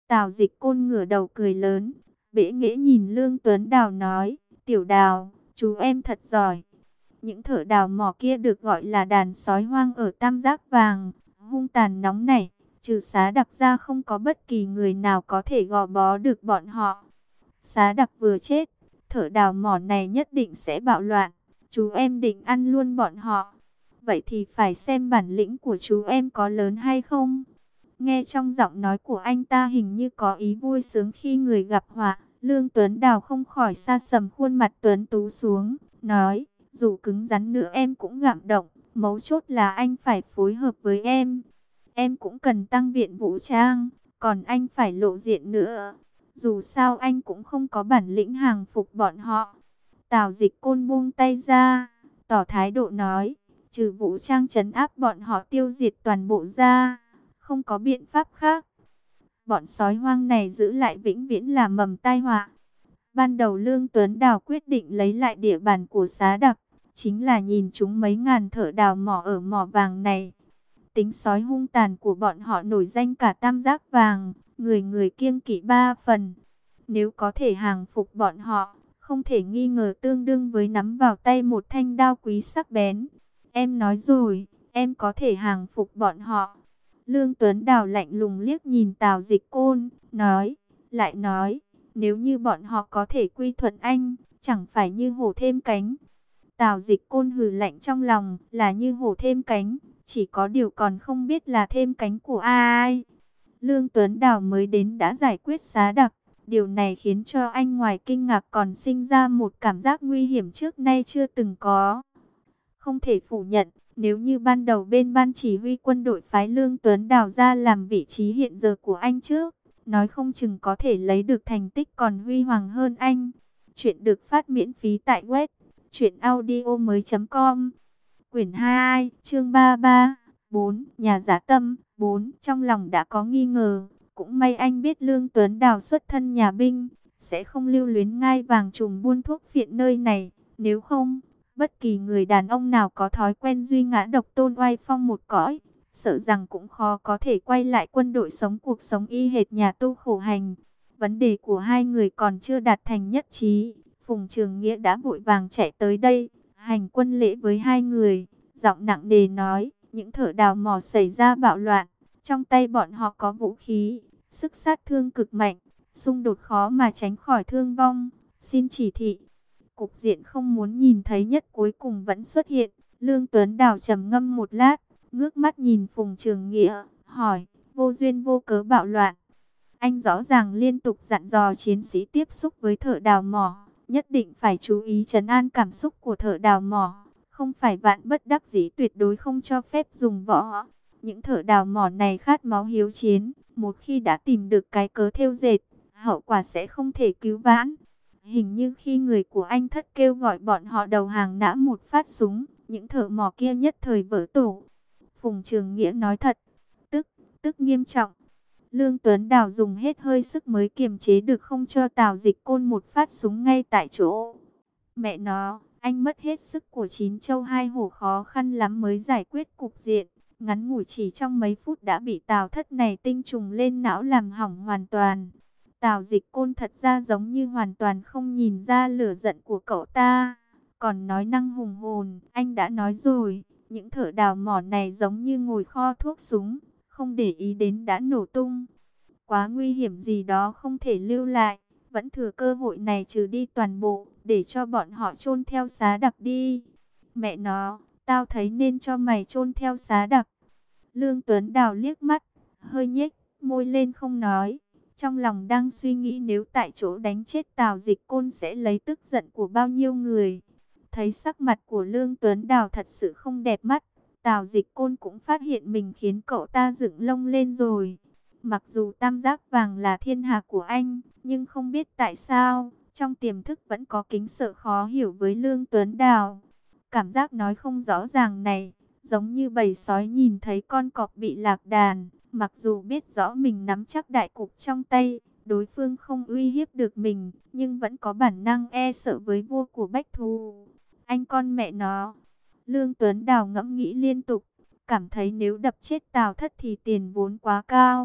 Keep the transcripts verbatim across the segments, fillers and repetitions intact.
Tào Dịch Côn ngửa đầu cười lớn, bẽ nghễ nhìn Lương Tuấn Đào nói, tiểu Đào, chú em thật giỏi. Những thợ đào mỏ kia được gọi là đàn sói hoang ở Tam Giác Vàng, hung tàn nóng nảy, trừ Xá Đặc ra không có bất kỳ người nào có thể gò bó được bọn họ. Xá Đặc vừa chết, thợ đào mỏ này nhất định sẽ bạo loạn, chú em định ăn luôn bọn họ. Vậy thì phải xem bản lĩnh của chú em có lớn hay không. Nghe trong giọng nói của anh ta hình như có ý vui sướng khi người gặp họa. Lương Tuấn Đào không khỏi sa sầm khuôn mặt tuấn tú xuống, nói, dù cứng rắn nữa em cũng gạm động, mấu chốt là anh phải phối hợp với em. Em cũng cần tăng viện vũ trang, còn anh phải lộ diện nữa. Dù sao anh cũng không có bản lĩnh hàng phục bọn họ. Tào Dịch Côn buông tay ra, tỏ thái độ nói, trừ vũ trang trấn áp bọn họ tiêu diệt toàn bộ ra, không có biện pháp khác. Bọn sói hoang này giữ lại vĩnh viễn là mầm tai họa. Ban đầu Lương Tuấn Đào quyết định lấy lại địa bàn của Xá Đặc, chính là nhìn chúng mấy ngàn thợ đào mỏ ở mỏ vàng này. Tính sói hung tàn của bọn họ nổi danh cả Tam Giác Vàng, người người kiêng kỵ ba phần. Nếu có thể hàng phục bọn họ, không thể nghi ngờ tương đương với nắm vào tay một thanh đao quý sắc bén. Em nói rồi, em có thể hàng phục bọn họ. Lương Tuấn Đào lạnh lùng liếc nhìn Tào Dịch Côn, nói, lại nói, nếu như bọn họ có thể quy thuận anh, chẳng phải như hổ thêm cánh. Tào Dịch Côn hừ lạnh trong lòng, là như hổ thêm cánh, chỉ có điều còn không biết là thêm cánh của ai. Lương Tuấn Đào mới đến đã giải quyết Xá Đặc, điều này khiến cho anh ngoài kinh ngạc còn sinh ra một cảm giác nguy hiểm trước nay chưa từng có. Không thể phủ nhận, nếu như ban đầu bên ban chỉ huy quân đội phái Lương Tuấn Đào ra làm vị trí hiện giờ của anh trước, nói không chừng có thể lấy được thành tích còn huy hoàng hơn anh. Chuyện được phát miễn phí tại web truyện audio mới chấm com. Quyển hai, chương ba mươi ba, bốn, nhà giả tâm, bốn, trong lòng đã có nghi ngờ, cũng may anh biết Lương Tuấn Đào xuất thân nhà binh, sẽ không lưu luyến ngai vàng trùm buôn thuốc phiện nơi này, nếu không, bất kỳ người đàn ông nào có thói quen duy ngã độc tôn oai phong một cõi, sợ rằng cũng khó có thể quay lại quân đội sống cuộc sống y hệt nhà tu khổ hành. Vấn đề của hai người còn chưa đạt thành nhất trí, Phùng Trường Nghĩa đã vội vàng chạy tới đây, hành quân lễ với hai người, giọng nặng nề nói, những thợ đào mỏ xảy ra bạo loạn, trong tay bọn họ có vũ khí, sức sát thương cực mạnh, xung đột khó mà tránh khỏi thương vong, xin chỉ thị. Cục diện không muốn nhìn thấy nhất cuối cùng vẫn xuất hiện. Lương Tuấn Đào trầm ngâm một lát, ngước mắt nhìn Phùng Trường Nghĩa, hỏi, vô duyên vô cớ bạo loạn. Anh rõ ràng liên tục dặn dò chiến sĩ tiếp xúc với thợ đào mỏ, nhất định phải chú ý trấn an cảm xúc của thợ đào mỏ, không phải vạn bất đắc dĩ tuyệt đối không cho phép dùng võ. Những thợ đào mỏ này khát máu hiếu chiến, một khi đã tìm được cái cớ thêu dệt, hậu quả sẽ không thể cứu vãn. Hình như khi người của anh Thất kêu gọi bọn họ đầu hàng nã một phát súng, những thợ mỏ kia nhất thời vỡ tổ. Phùng Trường Nghĩa nói thật, tức, tức nghiêm trọng. Lương Tuấn Đào dùng hết hơi sức mới kiềm chế được không cho Tào Dịch Côn một phát súng ngay tại chỗ. Mẹ nó, anh mất hết sức của chín châu hai hổ khó khăn lắm mới giải quyết cục diện. Ngắn ngủi chỉ trong mấy phút đã bị Tào Thất này tinh trùng lên não làm hỏng hoàn toàn. Tào Dịch Côn thật ra giống như hoàn toàn không nhìn ra lửa giận của cậu ta. Còn nói năng hùng hồn, anh đã nói rồi, những thợ đào mỏ này giống như ngồi kho thuốc súng, không để ý đến đã nổ tung. Quá nguy hiểm gì đó không thể lưu lại, vẫn thừa cơ hội này trừ đi toàn bộ, để cho bọn họ chôn theo Xá Đặc đi. Mẹ nó, tao thấy nên cho mày chôn theo Xá Đặc. Lương Tuấn Đào liếc mắt, hơi nhếch môi lên không nói. Trong lòng đang suy nghĩ nếu tại chỗ đánh chết Tào Dịch Côn sẽ lấy tức giận của bao nhiêu người. Thấy sắc mặt của Lương Tuấn Đào thật sự không đẹp mắt, Tào Dịch Côn cũng phát hiện mình khiến cậu ta dựng lông lên rồi. Mặc dù Tam Giác Vàng là thiên hạ của anh, nhưng không biết tại sao, trong tiềm thức vẫn có kính sợ khó hiểu với Lương Tuấn Đào. Cảm giác nói không rõ ràng này, giống như bầy sói nhìn thấy con cọp bị lạc đàn. Mặc dù biết rõ mình nắm chắc đại cục trong tay, đối phương không uy hiếp được mình, nhưng vẫn có bản năng e sợ với vua của Bách Thù. Anh con mẹ nó. Lương Tuấn Đào ngẫm nghĩ liên tục, cảm thấy nếu đập chết Tào Thất thì tiền vốn quá cao,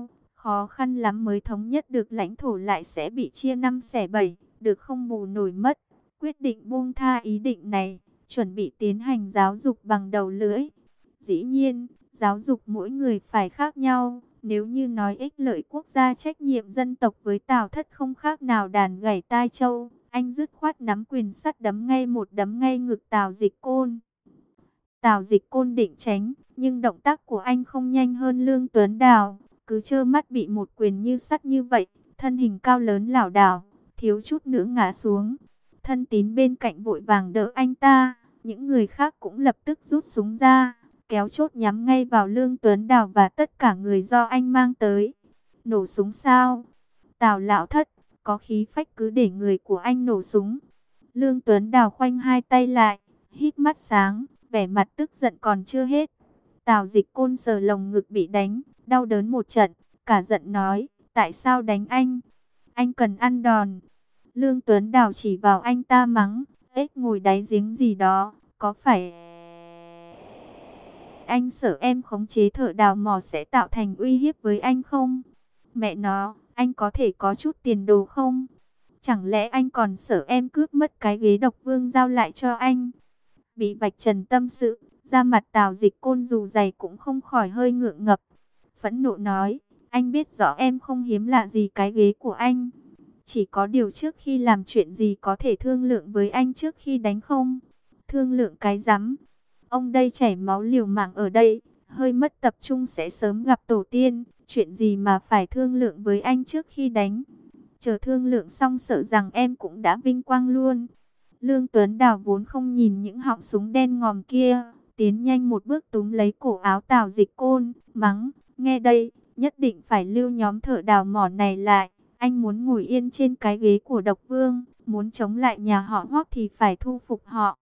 Khó khăn lắm mới thống nhất được lãnh thổ lại sẽ bị chia năm xẻ bảy, được không bù nổi mất. Quyết định buông tha ý định này, chuẩn bị tiến hành giáo dục bằng đầu lưỡi. Dĩ nhiên, giáo dục mỗi người phải khác nhau. Nếu như nói ích lợi quốc gia, trách nhiệm dân tộc với Tào Thất không khác nào đàn gảy tai trâu, anh dứt khoát nắm quyền sắt đấm ngay một đấm ngay ngực Tào Dịch Côn. Tào Dịch Côn định tránh, nhưng động tác của anh không nhanh hơn Lương Tuấn Đào, cứ trơ mắt bị một quyền như sắt như vậy, thân hình cao lớn lảo đảo, thiếu chút nữa ngã xuống. Thân tín bên cạnh vội vàng đỡ anh ta, những người khác cũng lập tức rút súng ra, kéo chốt nhắm ngay vào Lương Tuấn Đào và tất cả người do anh mang tới. Nổ súng sao? Tào Lão Thất, có khí phách cứ để người của anh nổ súng. Lương Tuấn Đào khoanh hai tay lại, hít mắt sáng, vẻ mặt tức giận còn chưa hết. Tào Dịch Côn sờ lồng ngực bị đánh, đau đớn một trận, cả giận nói, tại sao đánh anh? Anh cần ăn đòn. Lương Tuấn Đào chỉ vào anh ta mắng, ếch ngồi đáy giếng gì đó, có phải anh sợ em khống chế thợ đào mỏ sẽ tạo thành uy hiếp với anh không? Mẹ nó, anh có thể có chút tiền đồ không? Chẳng lẽ anh còn sợ em cướp mất cái ghế độc vương giao lại cho anh? Bị vạch trần tâm sự, da mặt Tào Dịch Côn dù dày cũng không khỏi hơi ngượng ngập. Phẫn nộ nói, anh biết rõ em không hiếm lạ gì cái ghế của anh. Chỉ có điều trước khi làm chuyện gì có thể thương lượng với anh trước khi đánh không? Thương lượng cái rắm. Ông đây chảy máu liều mạng ở đây, hơi mất tập trung sẽ sớm gặp tổ tiên. Chuyện gì mà phải thương lượng với anh trước khi đánh? Chờ thương lượng xong sợ rằng em cũng đã vinh quang luôn. Lương Tuấn Đào vốn không nhìn những họng súng đen ngòm kia, tiến nhanh một bước túm lấy cổ áo Tào Dịch Côn, mắng, nghe đây, nhất định phải lưu nhóm thợ đào mỏ này lại. Anh muốn ngồi yên trên cái ghế của độc vương, muốn chống lại nhà họ Hoắc thì phải thu phục họ.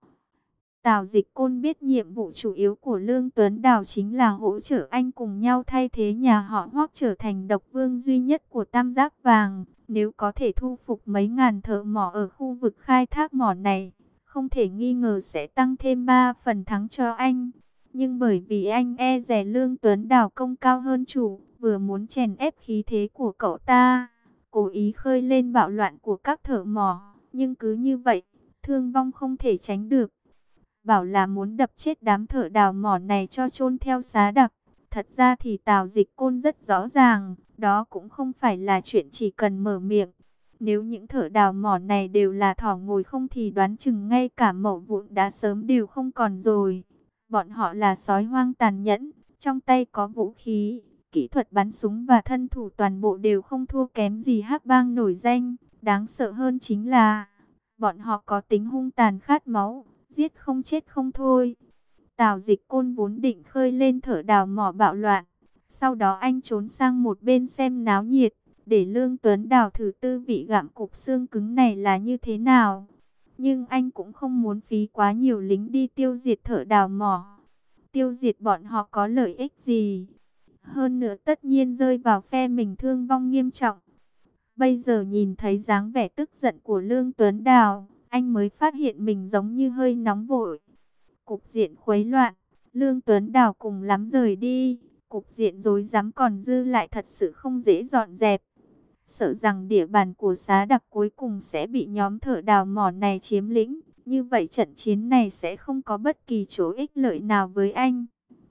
Tào Dịch Côn biết nhiệm vụ chủ yếu của Lương Tuấn Đào chính là hỗ trợ anh cùng nhau thay thế nhà họ Hoắc trở thành độc vương duy nhất của Tam Giác Vàng. Nếu có thể thu phục mấy ngàn thợ mỏ ở khu vực khai thác mỏ này, không thể nghi ngờ sẽ tăng thêm ba phần thắng cho anh. Nhưng bởi vì anh e dè Lương Tuấn Đào công cao hơn chủ, vừa muốn chèn ép khí thế của cậu ta, cố ý khơi lên bạo loạn của các thợ mỏ. Nhưng cứ như vậy, thương vong không thể tránh được. Bảo là muốn đập chết đám thợ đào mỏ này cho chôn theo xá đặc. Thật ra thì Tào Dịch Côn rất rõ ràng, đó cũng không phải là chuyện chỉ cần mở miệng. Nếu những thợ đào mỏ này đều là thỏ ngồi không thì đoán chừng ngay cả mẩu vụn đã sớm đều không còn rồi. Bọn họ là sói hoang tàn nhẫn, trong tay có vũ khí, kỹ thuật bắn súng và thân thủ toàn bộ đều không thua kém gì hắc bang nổi danh. Đáng sợ hơn chính là, bọn họ có tính hung tàn khát máu, giết không chết không thôi. Tào Dịch Côn vốn định khơi lên thợ đào mỏ bạo loạn, sau đó anh trốn sang một bên xem náo nhiệt, để Lương Tuấn Đào thử tư vị gặm cục xương cứng này là như thế nào. Nhưng anh cũng không muốn phí quá nhiều lính đi tiêu diệt thợ đào mỏ. Tiêu diệt bọn họ có lợi ích gì? Hơn nữa tất nhiên rơi vào phe mình thương vong nghiêm trọng. Bây giờ nhìn thấy dáng vẻ tức giận của Lương Tuấn Đào, anh mới phát hiện mình giống như hơi nóng vội. Cục diện khuấy loạn, Lương Tuấn Đào cùng lắm rời đi. Cục diện rối rắm còn dư lại thật sự không dễ dọn dẹp. Sợ rằng địa bàn của xá đặc cuối cùng sẽ bị nhóm thợ đào mỏ này chiếm lĩnh. Như vậy trận chiến này sẽ không có bất kỳ chỗ ích lợi nào với anh.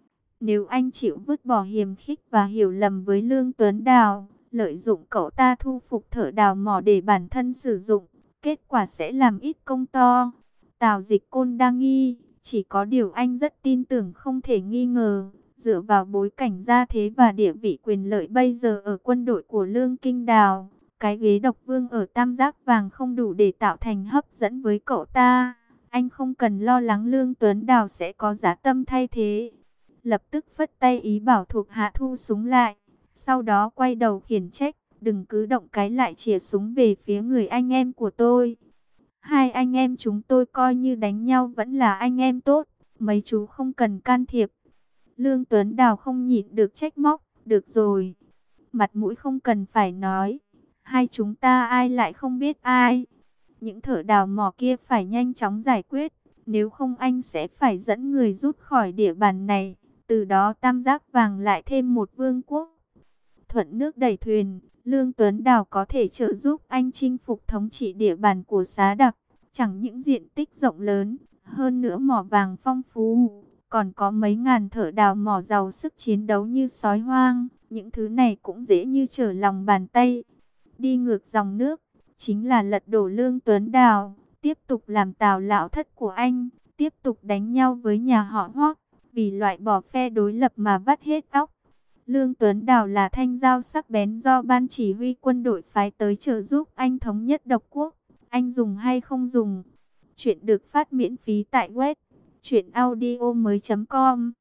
Nếu anh chịu vứt bỏ hiềm khích và hiểu lầm với Lương Tuấn Đào, lợi dụng cậu ta thu phục thợ đào mỏ để bản thân sử dụng, kết quả sẽ làm ít công to. Tào Dịch Côn đang nghi, chỉ có điều anh rất tin tưởng không thể nghi ngờ. Dựa vào bối cảnh gia thế và địa vị quyền lợi bây giờ ở quân đội của Lương Kinh Đào, cái ghế độc vương ở Tam Giác Vàng không đủ để tạo thành hấp dẫn với cậu ta. Anh không cần lo lắng Lương Tuấn Đào sẽ có dã tâm thay thế. Lập tức phất tay ý bảo thuộc hạ thu súng lại. Sau đó quay đầu khiển trách, đừng cứ động cái lại chìa súng về phía người anh em của tôi. Hai anh em chúng tôi coi như đánh nhau vẫn là anh em tốt, mấy chú không cần can thiệp. Lương Tuấn Đào không nhịn được trách móc, được rồi, mặt mũi không cần phải nói, hai chúng ta ai lại không biết ai. Những thợ đào mỏ kia phải nhanh chóng giải quyết, nếu không anh sẽ phải dẫn người rút khỏi địa bàn này, từ đó Tam Giác Vàng lại thêm một vương quốc. thuận nước đẩy thuyền, Lương Tuấn Đào có thể trợ giúp anh chinh phục thống trị địa bàn của Xá Đặc. Chẳng những diện tích rộng lớn, hơn nữa mỏ vàng phong phú, còn có mấy ngàn thợ đào mỏ giàu sức chiến đấu như sói hoang. Những thứ này cũng dễ như trở lòng bàn tay. Đi ngược dòng nước, chính là lật đổ Lương Tuấn Đào, tiếp tục làm Tào lão thất của anh, tiếp tục đánh nhau với nhà họ Hoắc, vì loại bỏ phe đối lập mà vắt hết óc. Lương Tuấn Đào là thanh dao sắc bén do ban chỉ huy quân đội phái tới trợ giúp anh thống nhất độc quốc. Anh dùng hay không dùng? Chuyện được phát miễn phí tại web truyện audio mới chấm com.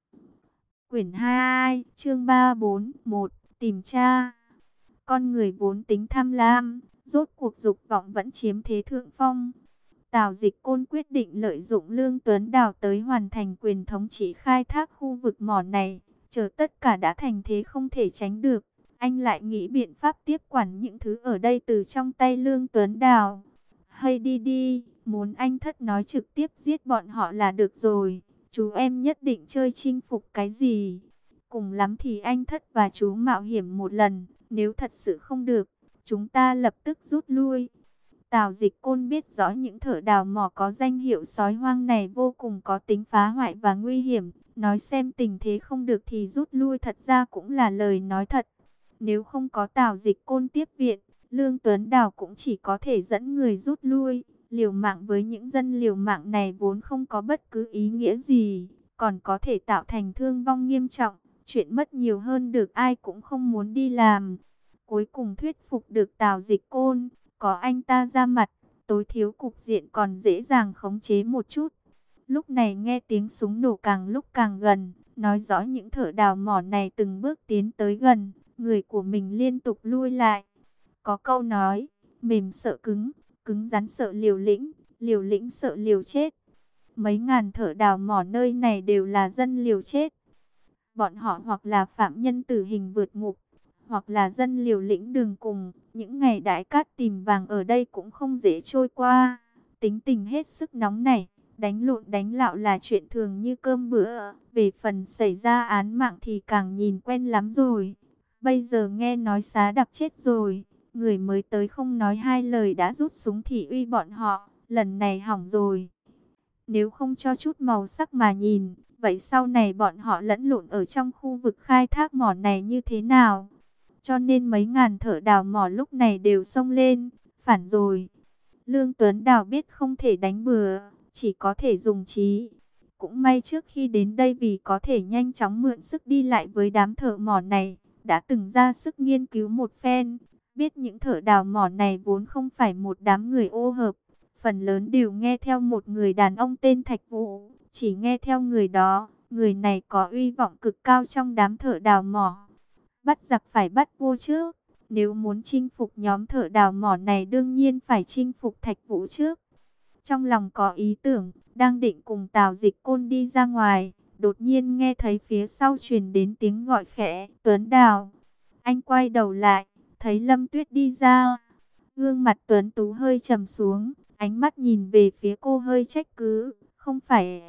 Quyển hai, chương ba bốn một, tìm tra. Con người vốn tính tham lam, rốt cuộc dục vọng vẫn chiếm thế thượng phong. Tào Dịch Côn quyết định lợi dụng Lương Tuấn Đào tới hoàn thành quyền thống trị khai thác khu vực mỏ này. Chờ tất cả đã thành thế không thể tránh được, anh lại nghĩ biện pháp tiếp quản những thứ ở đây từ trong tay Lương Tuấn Đào. Hay đi đi, muốn anh thất nói trực tiếp giết bọn họ là được rồi. Chú em nhất định chơi chinh phục cái gì? Cùng lắm thì anh thất và chú mạo hiểm một lần. Nếu thật sự không được, chúng ta lập tức rút lui. Tào Dịch Côn biết rõ những thợ đào mỏ có danh hiệu sói hoang này vô cùng có tính phá hoại và nguy hiểm. Nói xem tình thế không được thì rút lui thật ra cũng là lời nói thật. Nếu không có Tào Dịch Côn tiếp viện, Lương Tuấn Đào cũng chỉ có thể dẫn người rút lui. Liều mạng với những dân liều mạng này vốn không có bất cứ ý nghĩa gì, còn có thể tạo thành thương vong nghiêm trọng. Chuyện mất nhiều hơn được ai cũng không muốn đi làm. Cuối cùng thuyết phục được Tào Dịch Côn, có anh ta ra mặt, tối thiếu cục diện còn dễ dàng khống chế một chút. Lúc này nghe tiếng súng nổ càng lúc càng gần, nói rõ những thợ đào mỏ này từng bước tiến tới gần, người của mình liên tục lui lại. Có câu nói, mềm sợ cứng, cứng rắn sợ liều lĩnh, liều lĩnh sợ liều chết. Mấy ngàn thợ đào mỏ nơi này đều là dân liều chết. Bọn họ hoặc là phạm nhân tử hình vượt ngục, hoặc là dân liều lĩnh đường cùng. Những ngày đãi cát tìm vàng ở đây cũng không dễ trôi qua. Tính tình hết sức nóng nảy, đánh lộn đánh lạo là chuyện thường như cơm bữa. Về phần xảy ra án mạng thì càng nhìn quen lắm rồi. Bây giờ nghe nói Xá Đặc chết rồi, người mới tới không nói hai lời đã rút súng thị uy bọn họ. Lần này hỏng rồi. Nếu không cho chút màu sắc mà nhìn, vậy sau này bọn họ lẫn lộn ở trong khu vực khai thác mỏ này như thế nào? Cho nên mấy ngàn thợ đào mỏ lúc này đều xông lên, phản rồi. Lương Tuấn Đào biết không thể đánh bừa, chỉ có thể dùng trí. Cũng may trước khi đến đây vì có thể nhanh chóng mượn sức đi lại với đám thợ mỏ này, đã từng ra sức nghiên cứu một phen. Biết những thợ đào mỏ này vốn không phải một đám người ô hợp, phần lớn đều nghe theo một người đàn ông tên Thạch Vũ. Chỉ nghe theo người đó, người này có uy vọng cực cao trong đám thợ đào mỏ. Bắt giặc phải bắt vua trước. Nếu muốn chinh phục nhóm thợ đào mỏ này đương nhiên phải chinh phục Thạch Vũ trước. Trong lòng có ý tưởng, đang định cùng Tào Dịch Côn đi ra ngoài, đột nhiên nghe thấy phía sau truyền đến tiếng gọi khẽ, Tuấn Đào. Anh quay đầu lại, thấy Lâm Tuyết đi ra. Gương mặt Tuấn Tú hơi trầm xuống, ánh mắt nhìn về phía cô hơi trách cứ, không phải...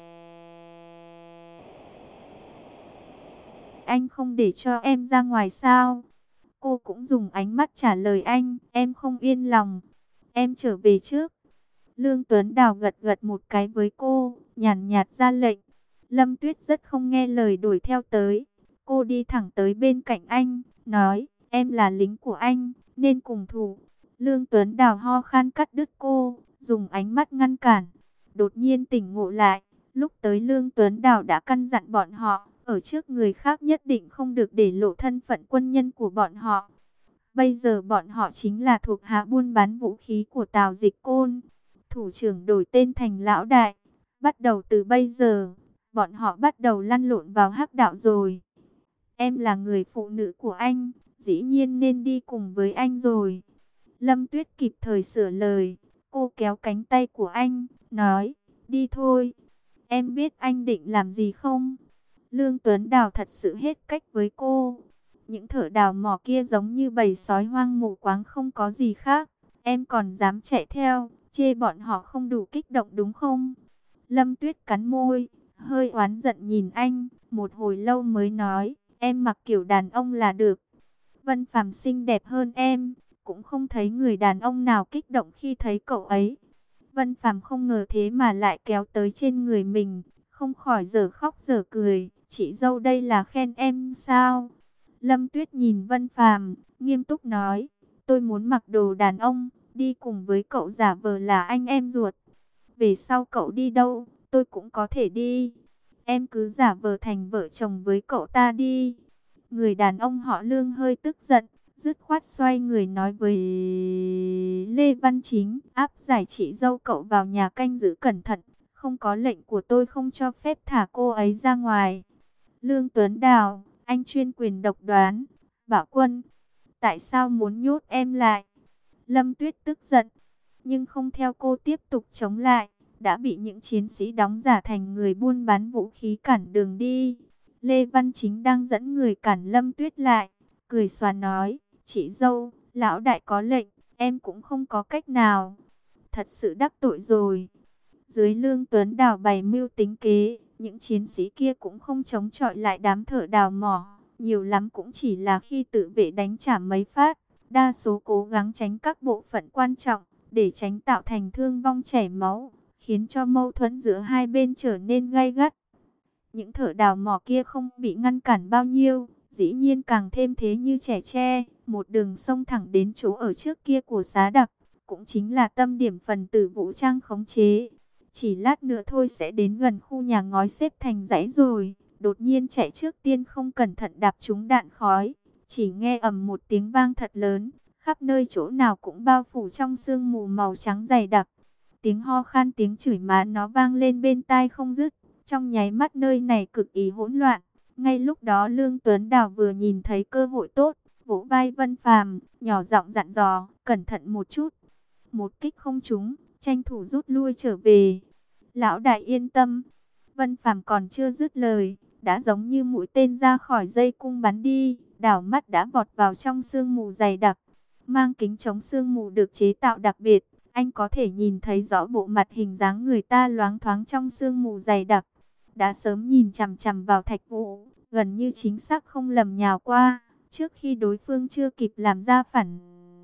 Anh không để cho em ra ngoài sao? Cô cũng dùng ánh mắt trả lời anh, em không yên lòng. Em trở về trước. Lương Tuấn Đào gật gật một cái với cô, nhàn nhạt ra lệnh. Lâm Tuyết rất không nghe lời đuổi theo tới. Cô đi thẳng tới bên cạnh anh, nói, em là lính của anh, nên cùng thủ. Lương Tuấn Đào ho khan cắt đứt cô, dùng ánh mắt ngăn cản. Đột nhiên tỉnh ngộ lại, lúc tới Lương Tuấn Đào đã căn dặn bọn họ, ở trước người khác nhất định không được để lộ thân phận quân nhân của bọn họ. Bây giờ bọn họ chính là thuộc hạ buôn bán vũ khí của Tào Dịch Côn. Thủ trưởng đổi tên thành Lão Đại. Bắt đầu từ bây giờ, bọn họ bắt đầu lăn lộn vào hắc đạo rồi. Em là người phụ nữ của anh, dĩ nhiên nên đi cùng với anh rồi. Lâm Tuyết kịp thời sửa lời. Cô kéo cánh tay của anh, nói, đi thôi. Em biết anh định làm gì không? Lương Tuấn Đào thật sự hết cách với cô. Những thợ đào mỏ kia giống như bầy sói hoang mù quáng không có gì khác. Em còn dám chạy theo, chê bọn họ không đủ kích động đúng không? Lâm Tuyết cắn môi, hơi oán giận nhìn anh, một hồi lâu mới nói, em mặc kiểu đàn ông là được. Vân Phàm xinh đẹp hơn em, cũng không thấy người đàn ông nào kích động khi thấy cậu ấy. Vân Phàm không ngờ thế mà lại kéo tới trên người mình, không khỏi dở khóc dở cười. Chị dâu đây là khen em sao? Lâm Tuyết nhìn Vân Phàm, nghiêm túc nói, tôi muốn mặc đồ đàn ông, đi cùng với cậu giả vờ là anh em ruột. Về sau cậu đi đâu, tôi cũng có thể đi. Em cứ giả vờ thành vợ chồng với cậu ta đi. Người đàn ông họ Lương hơi tức giận, dứt khoát xoay người nói với Lê Văn Chính, áp giải chị dâu cậu vào nhà canh giữ cẩn thận, không có lệnh của tôi không cho phép thả cô ấy ra ngoài. Lương Tuấn Đào, anh chuyên quyền độc đoán. Bảo Quân, tại sao muốn nhốt em lại? Lâm Tuyết tức giận, nhưng không theo cô tiếp tục chống lại, đã bị những chiến sĩ đóng giả thành người buôn bán vũ khí cản đường đi. Lê Văn Chính đang dẫn người cản Lâm Tuyết lại, cười xòa nói, chị dâu, lão đại có lệnh, em cũng không có cách nào. Thật sự đắc tội rồi. Dưới Lương Tuấn Đào bày mưu tính kế, những chiến sĩ kia cũng không chống chọi lại đám thợ đào mỏ, nhiều lắm cũng chỉ là khi tự vệ đánh trả mấy phát, đa số cố gắng tránh các bộ phận quan trọng, để tránh tạo thành thương vong chảy máu, khiến cho mâu thuẫn giữa hai bên trở nên gay gắt. Những thợ đào mỏ kia không bị ngăn cản bao nhiêu, dĩ nhiên càng thêm thế như trẻ tre, một đường sông thẳng đến chỗ ở trước kia của Xá Đặc, cũng chính là tâm điểm phần tử vũ trang khống chế. Chỉ lát nữa thôi sẽ đến gần khu nhà ngói xếp thành dãy rồi, đột nhiên chạy trước tiên không cẩn thận đạp trúng đạn khói, chỉ nghe ầm một tiếng vang thật lớn, khắp nơi chỗ nào cũng bao phủ trong sương mù màu trắng dày đặc. Tiếng ho khan, tiếng chửi má nó vang lên bên tai không dứt. Trong nháy mắt nơi này cực kỳ hỗn loạn. Ngay lúc đó Lương Tuấn Đào vừa nhìn thấy cơ hội tốt, vỗ vai Vân Phàm, nhỏ giọng dặn dò, cẩn thận một chút. Một kích không trúng, tranh thủ rút lui trở về. Lão đại yên tâm. Vân Phàm còn chưa dứt lời, đã giống như mũi tên ra khỏi dây cung bắn đi, đảo mắt đã vọt vào trong sương mù dày đặc. Mang kính chống sương mù được chế tạo đặc biệt, anh có thể nhìn thấy rõ bộ mặt hình dáng người ta loáng thoáng trong sương mù dày đặc. Đã sớm nhìn chằm chằm vào Thạch Vũ, gần như chính xác không lầm nhào qua, trước khi đối phương chưa kịp làm ra phản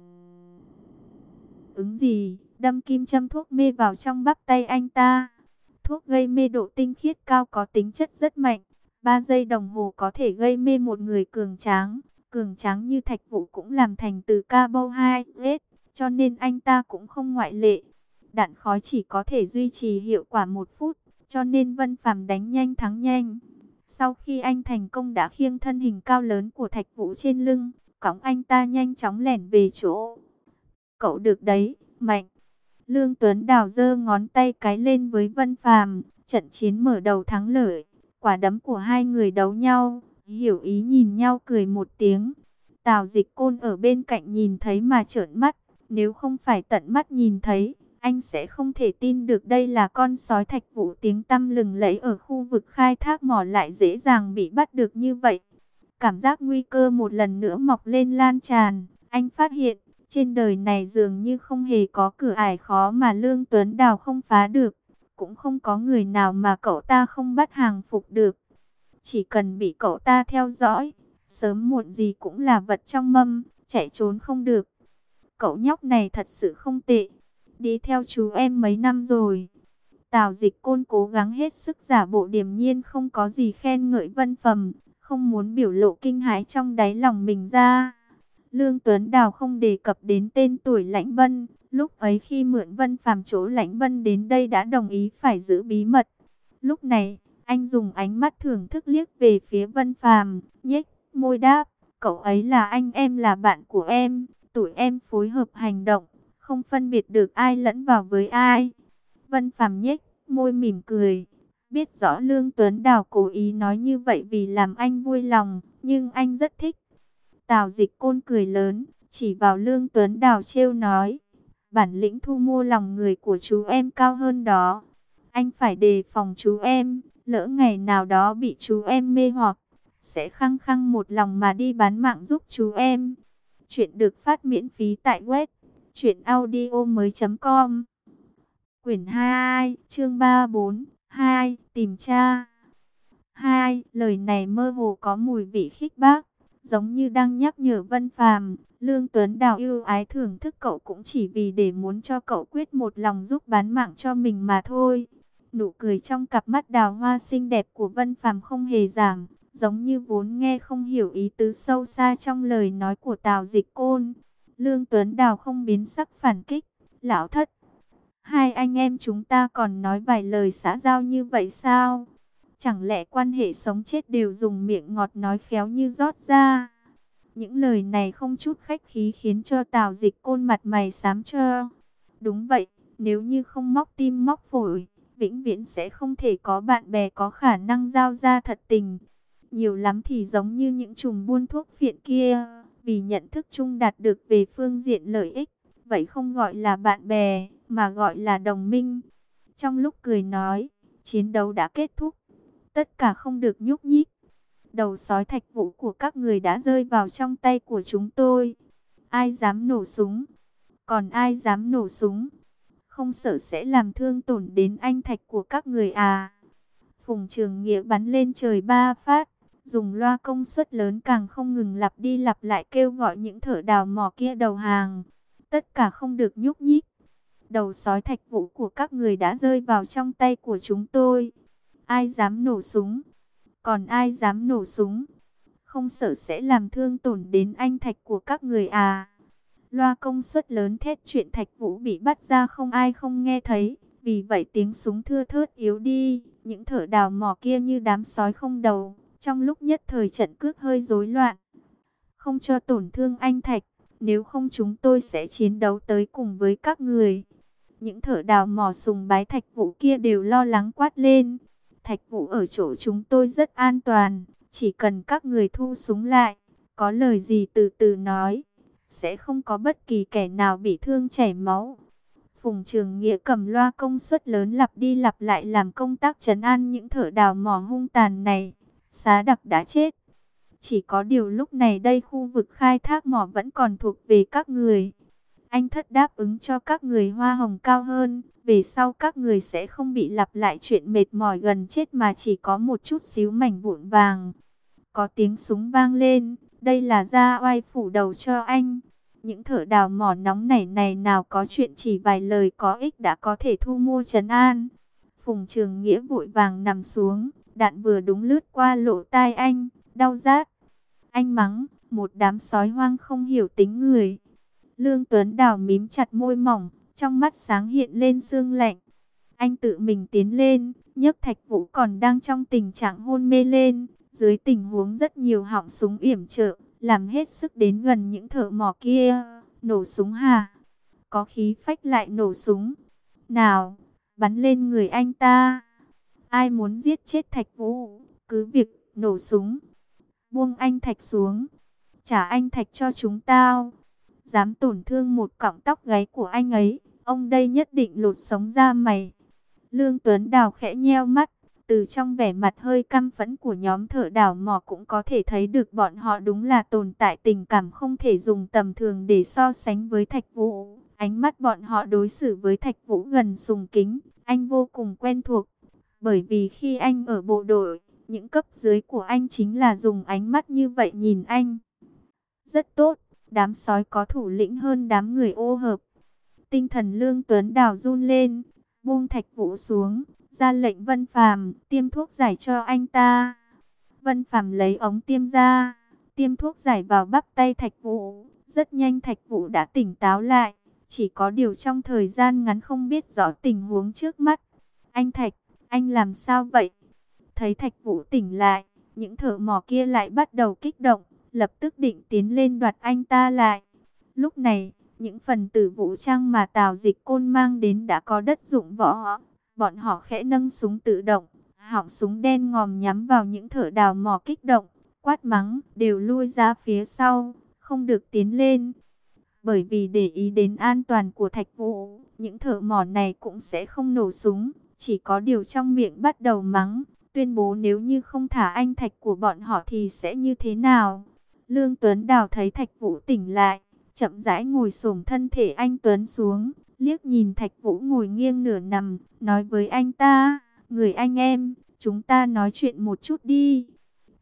ứng gì, đâm kim châm thuốc mê vào trong bắp tay anh ta. Thuốc gây mê độ tinh khiết cao có tính chất rất mạnh, ba giây đồng hồ có thể gây mê một người cường tráng, cường tráng như Thạch Vũ cũng làm thành từ carbohydrate, cho nên anh ta cũng không ngoại lệ. Đạn khói chỉ có thể duy trì hiệu quả một phút, cho nên Vân Phàm đánh nhanh thắng nhanh. Sau khi anh thành công đã khiêng thân hình cao lớn của Thạch Vũ trên lưng, cõng anh ta nhanh chóng lẻn về chỗ. Cậu được đấy, mạnh. Lương Tuấn Đào giơ ngón tay cái lên với Vân Phàm, trận chiến mở đầu thắng lợi. Quả đấm của hai người đấu nhau, hiểu ý nhìn nhau cười một tiếng. Tào Dịch Côn ở bên cạnh nhìn thấy mà trợn mắt, nếu không phải tận mắt nhìn thấy, anh sẽ không thể tin được đây là con sói Thạch Vũ tiếng tăm lừng lẫy ở khu vực khai thác mỏ lại dễ dàng bị bắt được như vậy. Cảm giác nguy cơ một lần nữa mọc lên lan tràn, anh phát hiện, trên đời này dường như không hề có cửa ải khó mà Lương Tuấn Đào không phá được, cũng không có người nào mà cậu ta không bắt hàng phục được. Chỉ cần bị cậu ta theo dõi, sớm muộn gì cũng là vật trong mâm, chạy trốn không được. Cậu nhóc này thật sự không tệ, đi theo chú em mấy năm rồi. Tào Dịch Côn cố gắng hết sức giả bộ điềm nhiên, không có gì khen ngợi Vân Phàm, không muốn biểu lộ kinh hãi trong đáy lòng mình ra. Lương Tuấn Đào không đề cập đến tên tuổi Lãnh Vân, lúc ấy khi mượn Vân Phàm chỗ Lãnh Vân đến đây đã đồng ý phải giữ bí mật. Lúc này, anh dùng ánh mắt thưởng thức liếc về phía Vân Phàm, nhếch môi đáp, cậu ấy là anh em, là bạn của em, tụi em phối hợp hành động, không phân biệt được ai lẫn vào với ai. Vân Phàm nhếch môi mỉm cười, biết rõ Lương Tuấn Đào cố ý nói như vậy vì làm anh vui lòng, nhưng anh rất thích. Tào Dịch Côn cười lớn, chỉ vào Lương Tuấn Đào trêu nói, bản lĩnh thu mua lòng người của chú em cao hơn đó. Anh phải đề phòng chú em, lỡ ngày nào đó bị chú em mê hoặc, sẽ khăng khăng một lòng mà đi bán mạng giúp chú em. Chuyện được phát miễn phí tại web truyện audio mới chấm com. Quyển hai, chương ba bốn, hai, tìm cha. Hai, lời này mơ hồ có mùi vị khích bác, giống như đang nhắc nhở Vân Phàm. Lương Tuấn Đào yêu ái thưởng thức cậu cũng chỉ vì để muốn cho cậu quyết một lòng giúp bán mạng cho mình mà thôi. Nụ cười trong cặp mắt đào hoa xinh đẹp của Vân Phàm không hề giảm, giống như vốn nghe không hiểu ý tứ sâu xa trong lời nói của Tào Dịch Côn. Lương Tuấn Đào không biến sắc phản kích, lão thất, hai anh em chúng ta còn nói vài lời xã giao như vậy sao? Chẳng lẽ quan hệ sống chết đều dùng miệng ngọt nói khéo như rót ra? Những lời này không chút khách khí khiến cho Tào Dịch Côn mặt mày xám cho. Đúng vậy, nếu như không móc tim móc phổi, vĩnh viễn sẽ không thể có bạn bè có khả năng giao ra thật tình. Nhiều lắm thì giống như những trùm buôn thuốc phiện kia, vì nhận thức chung đạt được về phương diện lợi ích, vậy không gọi là bạn bè, mà gọi là đồng minh. Trong lúc cười nói, chiến đấu đã kết thúc, tất cả không được nhúc nhích. Đầu sói Thạch Vũ của các người đã rơi vào trong tay của chúng tôi. Ai dám nổ súng? Còn ai dám nổ súng? Không sợ sẽ làm thương tổn đến anh Thạch của các người à? Phùng Trường Nghĩa bắn lên trời ba phát, dùng loa công suất lớn càng không ngừng lặp đi lặp lại kêu gọi những thợ đào mỏ kia đầu hàng. Tất cả không được nhúc nhích. Đầu sói Thạch Vũ của các người đã rơi vào trong tay của chúng tôi. Ai dám nổ súng? Còn ai dám nổ súng? Không sợ sẽ làm thương tổn đến anh Thạch của các người à? Loa công suất lớn thét chuyện Thạch Vũ bị bắt ra không ai không nghe thấy. Vì vậy tiếng súng thưa thớt yếu đi. Những thợ đào mỏ kia như đám sói không đầu. Trong lúc nhất thời trận cước hơi rối loạn. Không cho tổn thương anh Thạch. Nếu không chúng tôi sẽ chiến đấu tới cùng với các người. Những thợ đào mỏ sùng bái Thạch Vũ kia đều lo lắng quát lên. Thạch Vũ ở chỗ chúng tôi rất an toàn. Chỉ cần các người thu súng lại. Có lời gì từ từ nói. Sẽ không có bất kỳ kẻ nào bị thương chảy máu. Phùng Trường Nghĩa cầm loa công suất lớn lặp đi lặp lại làm công tác trấn an những thợ đào mỏ hung tàn này. Xá Đặc đã chết. Chỉ có điều lúc này đây khu vực khai thác mỏ vẫn còn thuộc về các người. Anh Thất đáp ứng cho các người hoa hồng cao hơn. Về sau các người sẽ không bị lặp lại chuyện mệt mỏi gần chết mà chỉ có một chút xíu mảnh vụn vàng. Có tiếng súng vang lên. Đây là Gia Oai phủ đầu cho anh. Những thợ đào mỏ nóng nảy này nào có chuyện chỉ vài lời có ích đã có thể thu mua trấn an. Phùng Trường Nghĩa vội vàng nằm xuống. Đạn vừa đúng lướt qua lỗ tai anh. Đau rát. Anh mắng. Một đám sói hoang không hiểu tính người. Lương Tuấn Đào mím chặt môi mỏng. Trong mắt sáng hiện lên sương lạnh. Anh tự mình tiến lên. Nhấc Thạch Vũ còn đang trong tình trạng hôn mê lên. Dưới tình huống rất nhiều họng súng yểm trợ. Làm hết sức đến gần những thợ mỏ kia. Nổ súng hả? Có khí phách lại nổ súng. Nào, bắn lên người anh ta. Ai muốn giết chết Thạch Vũ? Cứ việc nổ súng. Buông anh Thạch xuống. Trả anh Thạch cho chúng tao. Dám tổn thương một cọng tóc gáy của anh ấy. Ông đây nhất định lột sống ra mày. Lương Tuấn Đào khẽ nheo mắt. Từ trong vẻ mặt hơi căm phẫn của nhóm thợ đào mỏ cũng có thể thấy được bọn họ đúng là tồn tại tình cảm không thể dùng tầm thường để so sánh với Thạch Vũ. Ánh mắt bọn họ đối xử với Thạch Vũ gần sùng kính, anh vô cùng quen thuộc. Bởi vì khi anh ở bộ đội, những cấp dưới của anh chính là dùng ánh mắt như vậy nhìn anh. Rất tốt, đám sói có thủ lĩnh hơn đám người ô hợp. Tinh thần Lương Tuấn Đào run lên, buông Thạch Vũ xuống. Ra lệnh Vân Phàm tiêm thuốc giải cho anh ta. Vân Phàm lấy ống tiêm ra, tiêm thuốc giải vào bắp tay Thạch Vũ. Rất nhanh Thạch Vũ đã tỉnh táo lại, chỉ có điều trong thời gian ngắn không biết rõ tình huống trước mắt. Anh Thạch, anh làm sao vậy? Thấy Thạch Vũ tỉnh lại, những thợ mỏ kia lại bắt đầu kích động, lập tức định tiến lên đoạt anh ta lại. Lúc này, những phần tử vũ trang mà Tào Dịch Côn mang đến đã có đất dụng võ. Bọn họ khẽ nâng súng tự động, họng súng đen ngòm nhắm vào những thợ đào mỏ kích động, quát mắng, đều lui ra phía sau, không được tiến lên. Bởi vì để ý đến an toàn của Thạch Vũ, những thợ mỏ này cũng sẽ không nổ súng, chỉ có điều trong miệng bắt đầu mắng, tuyên bố nếu như không thả anh Thạch của bọn họ thì sẽ như thế nào. Lương Tuấn Đào thấy Thạch Vũ tỉnh lại, chậm rãi ngồi xổm thân thể anh Tuấn xuống. Liếc nhìn Thạch Vũ ngồi nghiêng nửa nằm, nói với anh ta, người anh em, chúng ta nói chuyện một chút đi.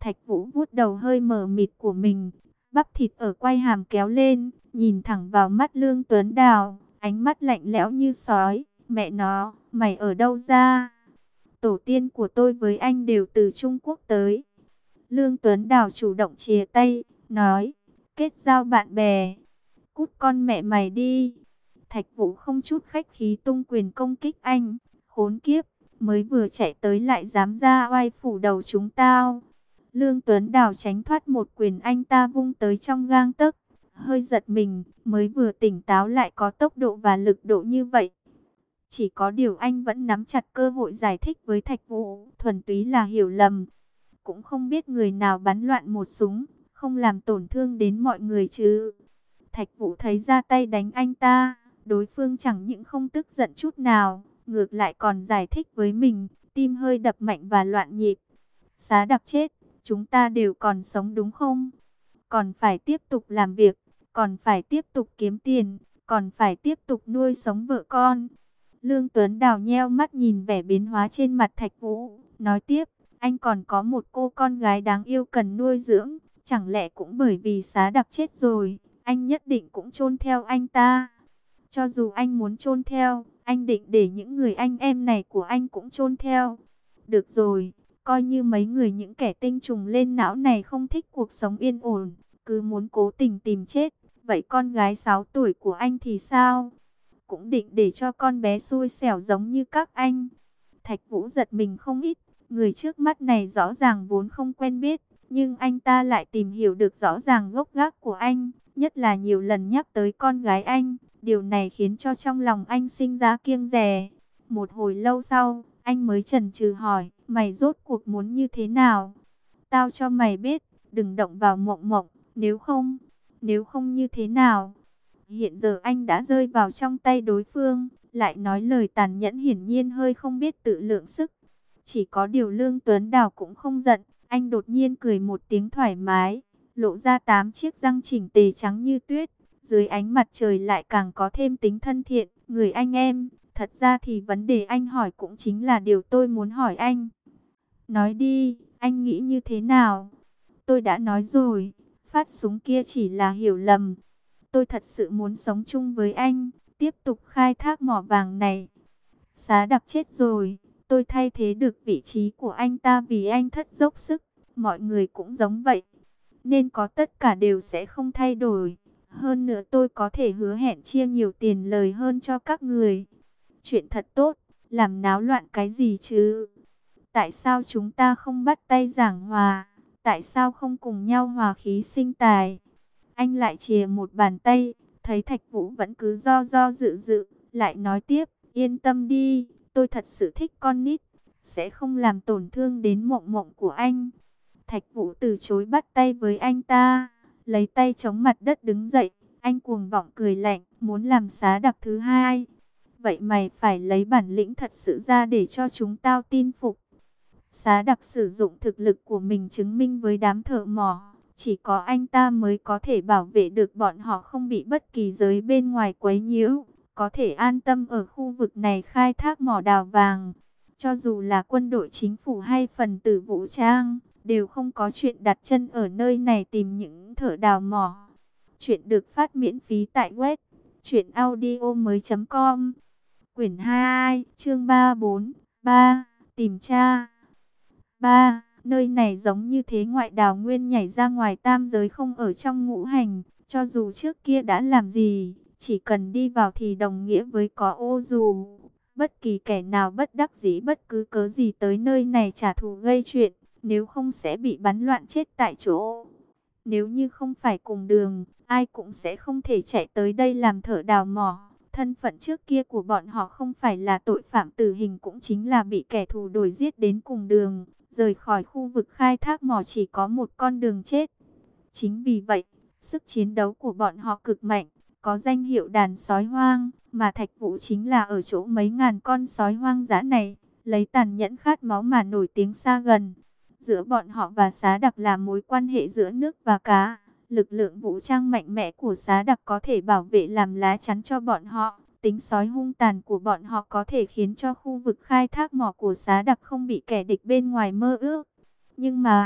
Thạch Vũ vuốt đầu hơi mờ mịt của mình, bắp thịt ở quai hàm kéo lên, nhìn thẳng vào mắt Lương Tuấn Đào, ánh mắt lạnh lẽo như sói. Mẹ nó, mày ở đâu ra? Tổ tiên của tôi với anh đều từ Trung Quốc tới. Lương Tuấn Đào chủ động chìa tay, nói, kết giao bạn bè, cút con mẹ mày đi. Thạch Vũ không chút khách khí tung quyền công kích anh, khốn kiếp, mới vừa chạy tới lại dám ra oai phủ đầu chúng tao. Lương Tuấn Đào tránh thoát một quyền anh ta vung tới trong gang tấc, hơi giật mình, mới vừa tỉnh táo lại có tốc độ và lực độ như vậy. Chỉ có điều anh vẫn nắm chặt cơ hội giải thích với Thạch Vũ, thuần túy là hiểu lầm. Cũng không biết người nào bắn loạn một súng, không làm tổn thương đến mọi người chứ. Thạch Vũ thấy ra tay đánh anh ta, đối phương chẳng những không tức giận chút nào, ngược lại còn giải thích với mình, tim hơi đập mạnh và loạn nhịp. Xá Đặc chết, chúng ta đều còn sống đúng không? Còn phải tiếp tục làm việc, còn phải tiếp tục kiếm tiền, còn phải tiếp tục nuôi sống vợ con. Lương Tuấn Đào nheo mắt nhìn vẻ biến hóa trên mặt Thạch Vũ, nói tiếp, anh còn có một cô con gái đáng yêu cần nuôi dưỡng, chẳng lẽ cũng bởi vì Xá Đặc chết rồi, anh nhất định cũng chôn theo anh ta? Cho dù anh muốn chôn theo, anh định để những người anh em này của anh cũng chôn theo. Được rồi, coi như mấy người những kẻ tinh trùng lên não này không thích cuộc sống yên ổn, cứ muốn cố tình tìm chết. Vậy con gái sáu tuổi của anh thì sao? Cũng định để cho con bé xui xẻo giống như các anh. Thạch Vũ giật mình không ít, người trước mắt này rõ ràng vốn không quen biết, nhưng anh ta lại tìm hiểu được rõ ràng gốc gác của anh, nhất là nhiều lần nhắc tới con gái anh. Điều này khiến cho trong lòng anh sinh ra kiêng dè. Một hồi lâu sau, anh mới chần chừ hỏi, mày rốt cuộc muốn như thế nào? Tao cho mày biết, đừng động vào Mộng Mộng, nếu không, nếu không như thế nào? Hiện giờ anh đã rơi vào trong tay đối phương, lại nói lời tàn nhẫn, hiển nhiên hơi không biết tự lượng sức. Chỉ có điều Lương Tuấn Đào cũng không giận, anh đột nhiên cười một tiếng thoải mái, lộ ra tám chiếc răng chỉnh tề trắng như tuyết. Dưới ánh mặt trời lại càng có thêm tính thân thiện. Người anh em, thật ra thì vấn đề anh hỏi cũng chính là điều tôi muốn hỏi anh. Nói đi, anh nghĩ như thế nào? Tôi đã nói rồi, phát súng kia chỉ là hiểu lầm. Tôi thật sự muốn sống chung với anh, tiếp tục khai thác mỏ vàng này. Xá Đặc chết rồi, tôi thay thế được vị trí của anh ta vì anh thất dốc sức. Mọi người cũng giống vậy, nên có tất cả đều sẽ không thay đổi. Hơn nữa tôi có thể hứa hẹn chia nhiều tiền lời hơn cho các người. Chuyện thật tốt, làm náo loạn cái gì chứ? Tại sao chúng ta không bắt tay giảng hòa? Tại sao không cùng nhau hòa khí sinh tài? Anh lại chìa một bàn tay, thấy Thạch Vũ vẫn cứ do do dự dự, lại nói tiếp, yên tâm đi, tôi thật sự thích con nít, sẽ không làm tổn thương đến Mộng Mộng của anh. Thạch Vũ từ chối bắt tay với anh ta, lấy tay chống mặt đất đứng dậy, anh cuồng vọng cười lạnh, muốn làm Xá Đặc thứ hai. Vậy mày phải lấy bản lĩnh thật sự ra để cho chúng tao tin phục. Xá Đặc sử dụng thực lực của mình chứng minh với đám thợ mỏ, chỉ có anh ta mới có thể bảo vệ được bọn họ không bị bất kỳ giới bên ngoài quấy nhiễu, có thể an tâm ở khu vực này khai thác mỏ đào vàng. Cho dù là quân đội chính phủ hay phần tử vũ trang, đều không có chuyện đặt chân ở nơi này tìm những thợ đào mỏ. Chuyện được phát miễn phí tại web truyện audio mới chấm com. Quyển hai, chương ba bốn, ba, tìm tra. ba. Nơi này giống như thế ngoại đào nguyên nhảy ra ngoài tam giới, không ở trong ngũ hành. Cho dù trước kia đã làm gì, chỉ cần đi vào thì đồng nghĩa với có ô dù. Bất kỳ kẻ nào bất đắc dĩ bất cứ cớ gì tới nơi này trả thù gây chuyện, nếu không sẽ bị bắn loạn chết tại chỗ. Nếu như không phải cùng đường, ai cũng sẽ không thể chạy tới đây làm thợ đào mỏ. Thân phận trước kia của bọn họ không phải là tội phạm tử hình, cũng chính là bị kẻ thù đuổi giết đến cùng đường. Rời khỏi khu vực khai thác mỏ chỉ có một con đường chết. Chính vì vậy, sức chiến đấu của bọn họ cực mạnh, có danh hiệu đàn sói hoang, mà Thạch Vũ chính là ở chỗ mấy ngàn con sói hoang dã này, lấy tàn nhẫn khát máu mà nổi tiếng xa gần. Giữa bọn họ và Xá Đặc là mối quan hệ giữa nước và cá. Lực lượng vũ trang mạnh mẽ của Xá Đặc có thể bảo vệ làm lá chắn cho bọn họ. Tính sói hung tàn của bọn họ có thể khiến cho khu vực khai thác mỏ của Xá Đặc không bị kẻ địch bên ngoài mơ ước. Nhưng mà,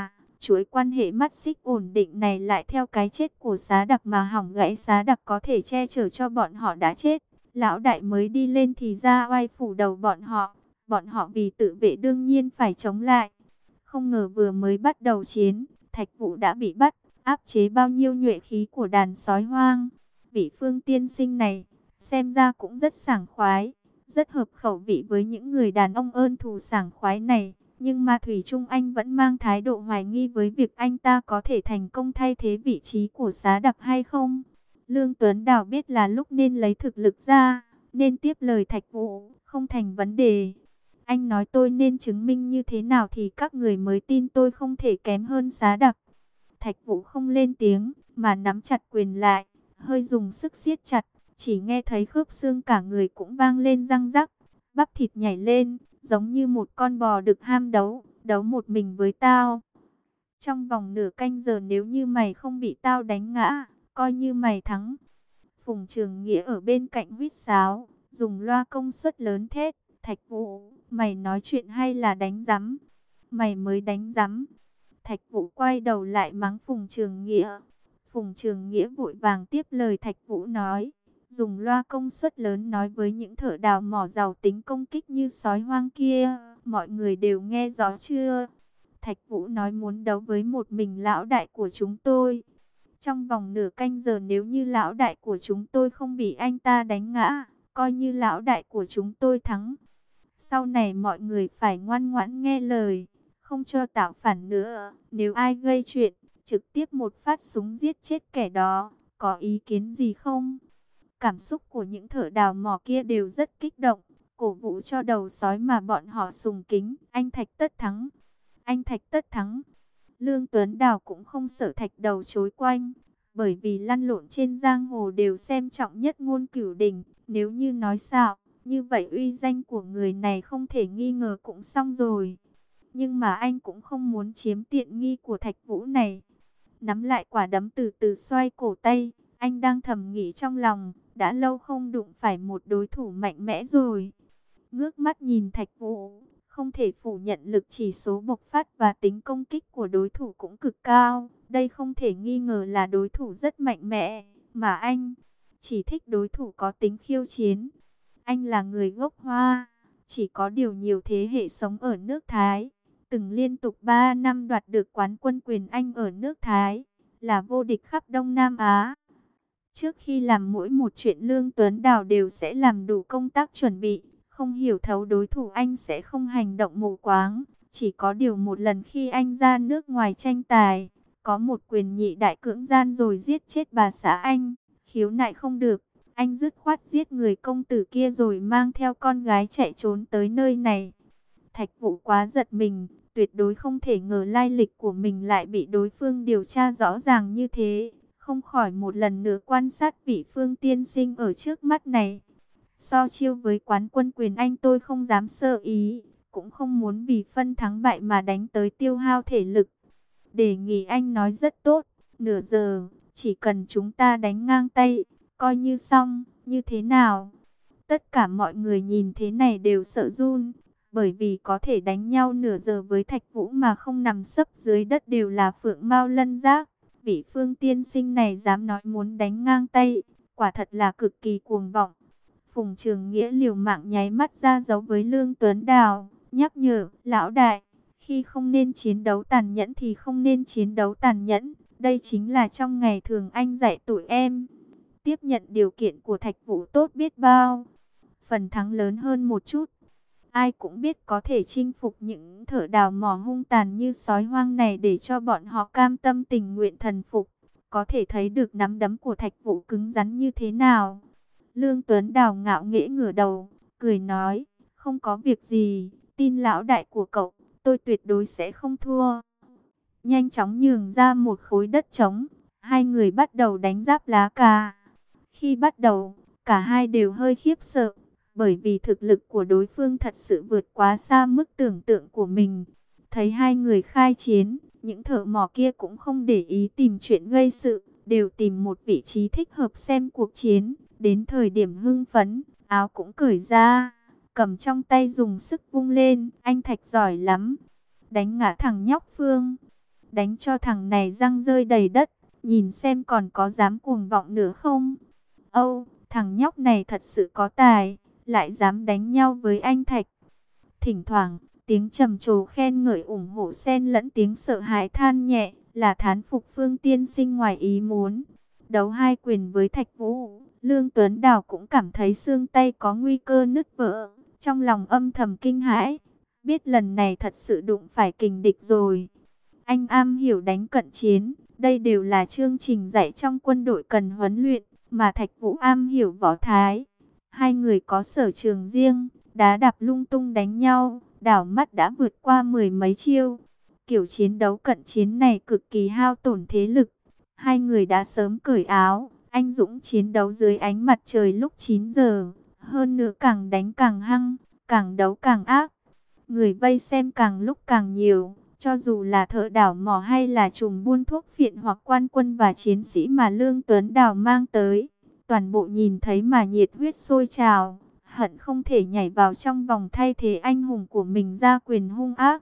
chuỗi quan hệ mắt xích ổn định này lại theo cái chết của Xá Đặc mà hỏng gãy. Xá Đặc có thể che chở cho bọn họ đã chết, lão đại mới đi lên thì ra oai phủ đầu bọn họ. Bọn họ vì tự vệ đương nhiên phải chống lại. Không ngờ vừa mới bắt đầu chiến, Thạch Vũ đã bị bắt, áp chế bao nhiêu nhuệ khí của đàn sói hoang. Vị Phương tiên sinh này, xem ra cũng rất sảng khoái, rất hợp khẩu vị với những người đàn ông ơn thù sảng khoái này. Nhưng mà Thủy Trung Anh vẫn mang thái độ hoài nghi với việc anh ta có thể thành công thay thế vị trí của Xá Đặc hay không. Lương Tuấn Đào biết là lúc nên lấy thực lực ra, nên tiếp lời Thạch Vũ, không thành vấn đề. Anh nói tôi nên chứng minh như thế nào thì các người mới tin tôi không thể kém hơn Xá Đặc. Thạch Vũ không lên tiếng, mà nắm chặt quyền lại, hơi dùng sức siết chặt, chỉ nghe thấy khớp xương cả người cũng vang lên răng rắc, bắp thịt nhảy lên, giống như một con bò được ham đấu, đấu một mình với tao. Trong vòng nửa canh giờ nếu như mày không bị tao đánh ngã, coi như mày thắng. Phùng Trường Nghĩa ở bên cạnh huýt sáo, dùng loa công suất lớn thét, Thạch Vũ, mày nói chuyện hay là đánh rắm? Mày mới đánh rắm. Thạch Vũ quay đầu lại mắng Phùng Trường Nghĩa. Phùng Trường Nghĩa vội vàng tiếp lời Thạch Vũ nói, dùng loa công suất lớn nói với những thợ đào mỏ giàu tính công kích như sói hoang kia, mọi người đều nghe rõ chưa? Thạch Vũ nói muốn đấu với một mình lão đại của chúng tôi. Trong vòng nửa canh giờ nếu như lão đại của chúng tôi không bị anh ta đánh ngã, coi như lão đại của chúng tôi thắng. Sau này mọi người phải ngoan ngoãn nghe lời, không cho tạo phản nữa. Nếu ai gây chuyện, trực tiếp một phát súng giết chết kẻ đó, có ý kiến gì không? Cảm xúc của những thợ đào mỏ kia đều rất kích động, cổ vũ cho đầu sói mà bọn họ sùng kính. Anh Thạch tất thắng, anh Thạch tất thắng. Lương Tuấn Đào cũng không sợ Thạch đầu chối quanh, bởi vì lăn lộn trên giang hồ đều xem trọng nhất ngôn cửu đình. Nếu như nói xạo, như vậy uy danh của người này không thể nghi ngờ cũng xong rồi. Nhưng mà anh cũng không muốn chiếm tiện nghi của Thạch Vũ này. Nắm lại quả đấm từ từ xoay cổ tay, anh đang thầm nghĩ trong lòng, đã lâu không đụng phải một đối thủ mạnh mẽ rồi. Ngước mắt nhìn Thạch Vũ, không thể phủ nhận lực chỉ số bộc phát và tính công kích của đối thủ cũng cực cao. Đây không thể nghi ngờ là đối thủ rất mạnh mẽ, mà anh chỉ thích đối thủ có tính khiêu chiến. Anh là người gốc Hoa, chỉ có điều nhiều thế hệ sống ở nước Thái, từng liên tục ba năm đoạt được quán quân quyền Anh ở nước Thái, là vô địch khắp Đông Nam Á. Trước khi làm mỗi một chuyện Lương Tuấn Đào đều sẽ làm đủ công tác chuẩn bị, không hiểu thấu đối thủ anh sẽ không hành động mù quáng. Chỉ có điều một lần khi anh ra nước ngoài tranh tài, có một quyền nhị đại cưỡng gian rồi giết chết bà xã anh, khiếu nại không được. Anh dứt khoát giết người công tử kia rồi mang theo con gái chạy trốn tới nơi này. Thạch Vũ quá giật mình, tuyệt đối không thể ngờ lai lịch của mình lại bị đối phương điều tra rõ ràng như thế. Không khỏi một lần nữa quan sát vị Phương tiên sinh ở trước mắt này. So chiêu với quán quân quyền Anh tôi không dám sơ ý, cũng không muốn vì phân thắng bại mà đánh tới tiêu hao thể lực. Đề nghị anh nói rất tốt, nửa giờ, chỉ cần chúng ta đánh ngang tay, coi như xong, như thế nào? Tất cả mọi người nhìn thế này đều sợ run, bởi vì có thể đánh nhau nửa giờ với Thạch Vũ mà không nằm sấp dưới đất đều là phượng mao lân giác. Vị Phương tiên sinh này dám nói muốn đánh ngang tay, quả thật là cực kỳ cuồng vọng. Phùng Trường Nghĩa liều mạng nháy mắt ra dấu với Lương Tuấn Đào, nhắc nhở, lão đại, khi không nên chiến đấu tàn nhẫn thì không nên chiến đấu tàn nhẫn. Đây chính là trong ngày thường anh dạy tụi em. Tiếp nhận điều kiện của Thạch Vũ tốt biết bao, phần thắng lớn hơn một chút. Ai cũng biết có thể chinh phục những thợ đào mỏ hung tàn như sói hoang này để cho bọn họ cam tâm tình nguyện thần phục. Có thể thấy được nắm đấm của Thạch Vũ cứng rắn như thế nào. Lương Tuấn Đào ngạo nghễ ngửa đầu, cười nói, không có việc gì, tin lão đại của cậu, tôi tuyệt đối sẽ không thua. Nhanh chóng nhường ra một khối đất trống, hai người bắt đầu đánh giáp lá cà. Khi bắt đầu, cả hai đều hơi khiếp sợ, bởi vì thực lực của đối phương thật sự vượt quá xa mức tưởng tượng của mình. Thấy hai người khai chiến, những thợ mỏ kia cũng không để ý tìm chuyện gây sự, đều tìm một vị trí thích hợp xem cuộc chiến. Đến thời điểm hưng phấn, áo cũng cởi ra, cầm trong tay dùng sức vung lên, anh Thạch giỏi lắm, đánh ngã thằng nhóc Phương. đánh cho thằng này răng rơi đầy đất, nhìn xem còn có dám cuồng vọng nữa không. Âu, thằng nhóc này thật sự có tài, lại dám đánh nhau với anh Thạch. Thỉnh thoảng, tiếng trầm trồ khen ngợi ủng hộ xen lẫn tiếng sợ hãi than nhẹ, là thán phục Phương tiên sinh ngoài ý muốn. Đấu hai quyền với Thạch Vũ, Lương Tuấn Đào cũng cảm thấy xương tay có nguy cơ nứt vỡ, trong lòng âm thầm kinh hãi, biết lần này thật sự đụng phải kình địch rồi. Anh am hiểu đánh cận chiến, đây đều là chương trình dạy trong quân đội cần huấn luyện, mà Thạch Vũ am hiểu võ thái. Hai người có sở trường riêng, đá đạp lung tung đánh nhau, đảo mắt đã vượt qua mười mấy chiêu. Kiểu chiến đấu cận chiến này cực kỳ hao tổn thế lực. Hai người đã sớm cởi áo, anh dũng chiến đấu dưới ánh mặt trời lúc chín giờ. Hơn nữa càng đánh càng hăng, càng đấu càng ác. Người vây xem càng lúc càng nhiều. Cho dù là thợ đảo mỏ hay là trùm buôn thuốc phiện hoặc quan quân và chiến sĩ mà Lương Tuấn Đào mang tới, toàn bộ nhìn thấy mà nhiệt huyết sôi trào, hận không thể nhảy vào trong vòng thay thế anh hùng của mình ra quyền hung ác.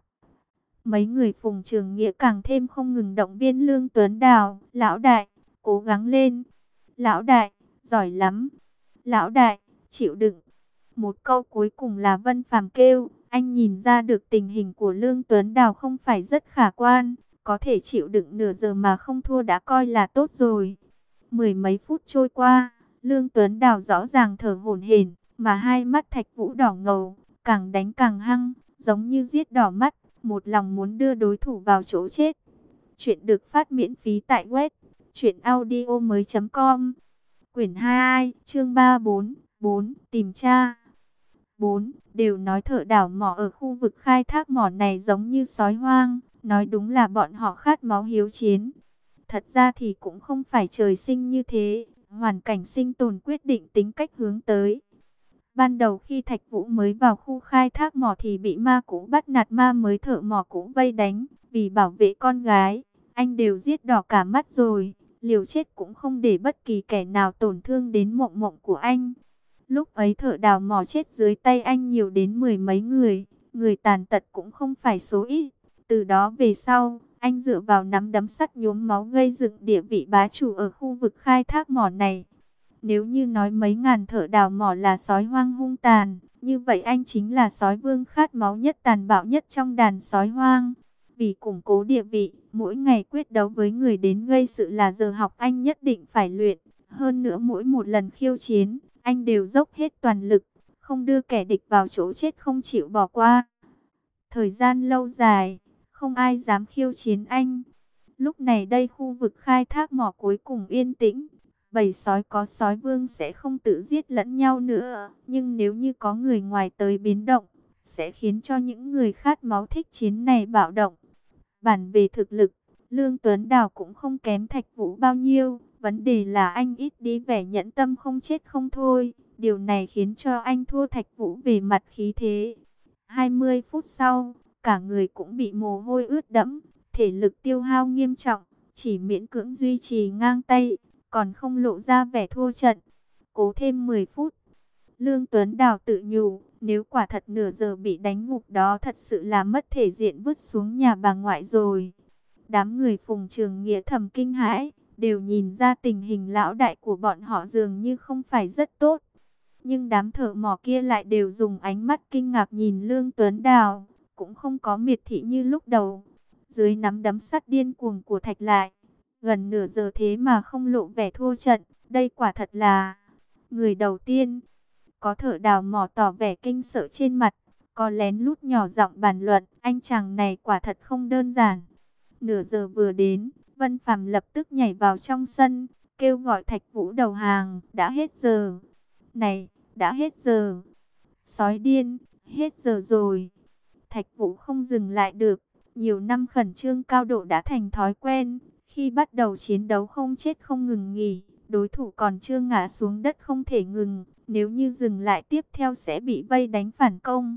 Mấy người Phùng Trường Nghĩa càng thêm không ngừng động viên Lương Tuấn Đào. Lão đại, cố gắng lên. Lão đại, giỏi lắm. Lão đại, chịu đựng. Một câu cuối cùng là Vân Phàm kêu. Anh nhìn ra được tình hình của Lương Tuấn Đào không phải rất khả quan. Có thể chịu đựng nửa giờ mà không thua đã coi là tốt rồi. Mười mấy phút trôi qua, Lương Tuấn Đào rõ ràng thở hổn hển, mà hai mắt Thạch Vũ đỏ ngầu, càng đánh càng hăng, giống như giết đỏ mắt, một lòng muốn đưa đối thủ vào chỗ chết. Chuyện được phát miễn phí tại web truyện audio mới chấm com. Quyển hai, chương ba bốn, bốn, tìm tra. bốn. Đều nói thợ đào mỏ ở khu vực khai thác mỏ này giống như sói hoang, nói đúng là bọn họ khát máu hiếu chiến. Thật ra thì cũng không phải trời sinh như thế, hoàn cảnh sinh tồn quyết định tính cách hướng tới. Ban đầu khi Thạch Vũ mới vào khu khai thác mỏ thì bị ma cũ bắt nạt, ma mới thợ mỏ cũ vây đánh, vì bảo vệ con gái, anh đều giết đỏ cả mắt rồi, liều chết cũng không để bất kỳ kẻ nào tổn thương đến mộng mộng của anh. Lúc ấy thợ đào mỏ chết dưới tay anh nhiều đến mười mấy người, người tàn tật cũng không phải số ít. Từ đó về sau, anh dựa vào nắm đấm sắt nhuốm máu gây dựng địa vị bá chủ ở khu vực khai thác mỏ này. Nếu như nói mấy ngàn thợ đào mỏ là sói hoang hung tàn, như vậy anh chính là sói vương khát máu nhất, tàn bạo nhất trong đàn sói hoang. Vì củng cố địa vị, mỗi ngày quyết đấu với người đến gây sự là giờ học anh nhất định phải luyện. Hơn nữa mỗi một lần khiêu chiến, anh đều dốc hết toàn lực, không đưa kẻ địch vào chỗ chết, không chịu bỏ qua. Thời gian lâu dài, không ai dám khiêu chiến anh. Lúc này đây khu vực khai thác mỏ cuối cùng yên tĩnh. Bầy sói có sói vương sẽ không tự giết lẫn nhau nữa. Nhưng nếu như có người ngoài tới biến động, sẽ khiến cho những người khát máu thích chiến này bạo động. Bản về thực lực, Lương Tuấn Đào cũng không kém Thạch Vũ bao nhiêu. Vấn đề là anh ít đi vẻ nhẫn tâm không chết không thôi. Điều này khiến cho anh thua Thạch Vũ về mặt khí thế. hai mươi phút sau, cả người cũng bị mồ hôi ướt đẫm, thể lực tiêu hao nghiêm trọng, chỉ miễn cưỡng duy trì ngang tay, còn không lộ ra vẻ thua trận. Cố thêm mười phút. Lương Tuấn Đào tự nhủ, nếu quả thật nửa giờ bị đánh ngục đó thật sự là mất thể diện, vứt xuống nhà bà ngoại rồi. Đám người Phùng Trường Nghĩa thầm kinh hãi, đều nhìn ra tình hình lão đại của bọn họ dường như không phải rất tốt. Nhưng đám thợ mỏ kia lại đều dùng ánh mắt kinh ngạc nhìn Lương Tuấn Đào, cũng không có miệt thị như lúc đầu. Dưới nắm đấm sắt điên cuồng của Thạch Lại, gần nửa giờ thế mà không lộ vẻ thua trận, đây quả thật là... Người đầu tiên, có thợ đào mỏ tỏ vẻ kinh sợ trên mặt, có lén lút nhỏ giọng bàn luận, anh chàng này quả thật không đơn giản. Nửa giờ vừa đến, Vân Phàm lập tức nhảy vào trong sân, kêu gọi Thạch Vũ đầu hàng, đã hết giờ. Này, đã hết giờ. Sói điên, hết giờ rồi. Thạch Vũ không dừng lại được, nhiều năm khẩn trương cao độ đã thành thói quen. Khi bắt đầu chiến đấu không chết không ngừng nghỉ, đối thủ còn chưa ngã xuống đất không thể ngừng. Nếu như dừng lại tiếp theo sẽ bị vây đánh phản công.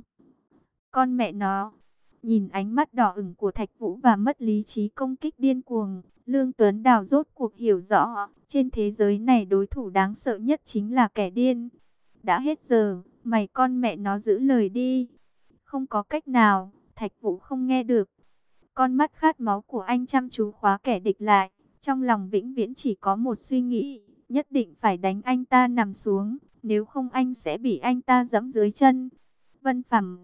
Con mẹ nó, nhìn ánh mắt đỏ ửng của Thạch Vũ và mất lý trí công kích điên cuồng, Lương Tuấn Đào rốt cuộc hiểu rõ, trên thế giới này đối thủ đáng sợ nhất chính là kẻ điên. Đã hết giờ, mày con mẹ nó giữ lời đi. Không có cách nào, Thạch Vũ không nghe được. Con mắt khát máu của anh chăm chú khóa kẻ địch lại. Trong lòng vĩnh viễn chỉ có một suy nghĩ, nhất định phải đánh anh ta nằm xuống, nếu không anh sẽ bị anh ta giẫm dưới chân. Vân Phàm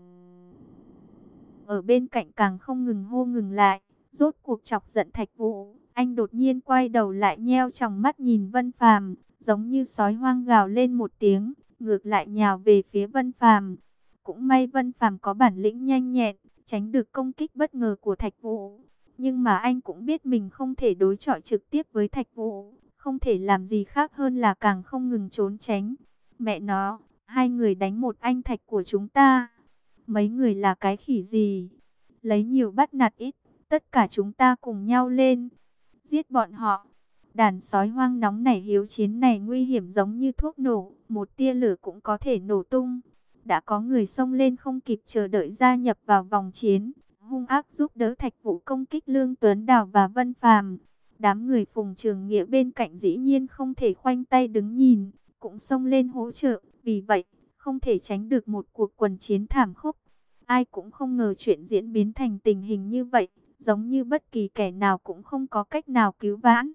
ở bên cạnh càng không ngừng hô ngừng lại, rốt cuộc chọc giận Thạch Vũ. Anh đột nhiên quay đầu lại nheo tròng mắt nhìn Vân Phàm, giống như sói hoang gào lên một tiếng, ngược lại nhào về phía Vân Phàm. Cũng may Vân Phàm có bản lĩnh nhanh nhẹn, tránh được công kích bất ngờ của Thạch Vũ. Nhưng mà anh cũng biết mình không thể đối chọi trực tiếp với Thạch Vũ, không thể làm gì khác hơn là càng không ngừng trốn tránh. Mẹ nó, hai người đánh một anh Thạch của chúng ta. Mấy người là cái khỉ gì? Lấy nhiều bắt nạt ít, tất cả chúng ta cùng nhau lên, giết bọn họ. Đàn sói hoang nóng nảy hiếu chiến này nguy hiểm giống như thuốc nổ, một tia lửa cũng có thể nổ tung. Đã có người xông lên không kịp chờ đợi gia nhập vào vòng chiến, hung ác giúp đỡ Thạch Vũ công kích Lương Tuấn Đào và Vân Phàm. Đám người Phùng Trường Nghĩa bên cạnh dĩ nhiên không thể khoanh tay đứng nhìn, cũng xông lên hỗ trợ. Vì vậy, không thể tránh được một cuộc quần chiến thảm khốc. Ai cũng không ngờ chuyện diễn biến thành tình hình như vậy, giống như bất kỳ kẻ nào cũng không có cách nào cứu vãn.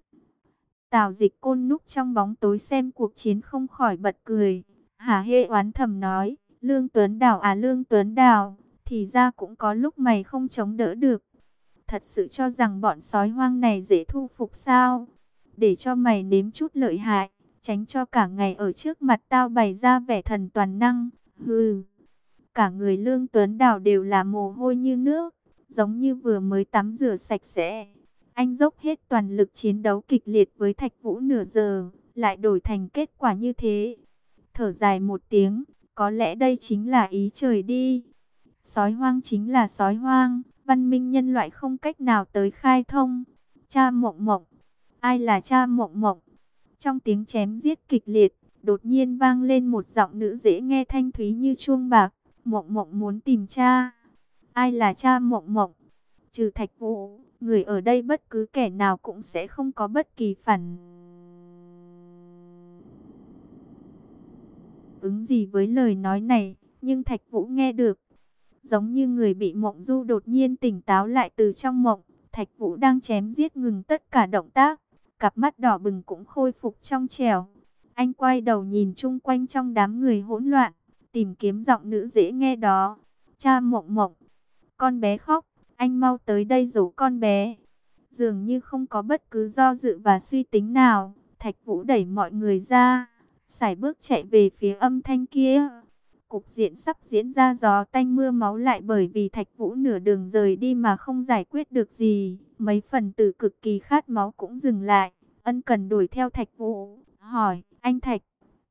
Tào Dịch Côn núp trong bóng tối xem cuộc chiến không khỏi bật cười. Hả hê oán thầm nói, Lương Tuấn Đào à Lương Tuấn Đào, thì ra cũng có lúc mày không chống đỡ được. Thật sự cho rằng bọn sói hoang này dễ thu phục sao? Để cho mày nếm chút lợi hại, tránh cho cả ngày ở trước mặt tao bày ra vẻ thần toàn năng. Hừ. Cả người Lương Tuấn Đào đều là mồ hôi như nước, giống như vừa mới tắm rửa sạch sẽ. Anh dốc hết toàn lực chiến đấu kịch liệt với Thạch Vũ nửa giờ, lại đổi thành kết quả như thế. Thở dài một tiếng, có lẽ đây chính là ý trời đi. Sói hoang chính là sói hoang, văn minh nhân loại không cách nào tới khai thông. Cha Mộng Mộng, ai là cha Mộng Mộng? Trong tiếng chém giết kịch liệt, đột nhiên vang lên một giọng nữ dễ nghe thanh thúy như chuông bạc. Mộng Mộng muốn tìm cha. Ai là cha Mộng Mộng? Trừ Thạch Vũ, người ở đây bất cứ kẻ nào cũng sẽ không có bất kỳ phản ứng gì với lời nói này, nhưng Thạch Vũ nghe được. Giống như người bị mộng du đột nhiên tỉnh táo lại từ trong mộng, Thạch Vũ đang chém giết ngừng tất cả động tác, cặp mắt đỏ bừng cũng khôi phục trong trẻo. Anh quay đầu nhìn chung quanh trong đám người hỗn loạn, tìm kiếm giọng nữ dễ nghe đó. Cha Mộng Mộng, con bé khóc, anh mau tới đây dỗ con bé. Dường như không có bất cứ do dự và suy tính nào, Thạch Vũ đẩy mọi người ra, sải bước chạy về phía âm thanh kia. Cục diện sắp diễn ra gió tanh mưa máu lại bởi vì Thạch Vũ nửa đường rời đi mà không giải quyết được gì. Mấy phần tử cực kỳ khát máu cũng dừng lại, ân cần đuổi theo Thạch Vũ, hỏi, anh Thạch,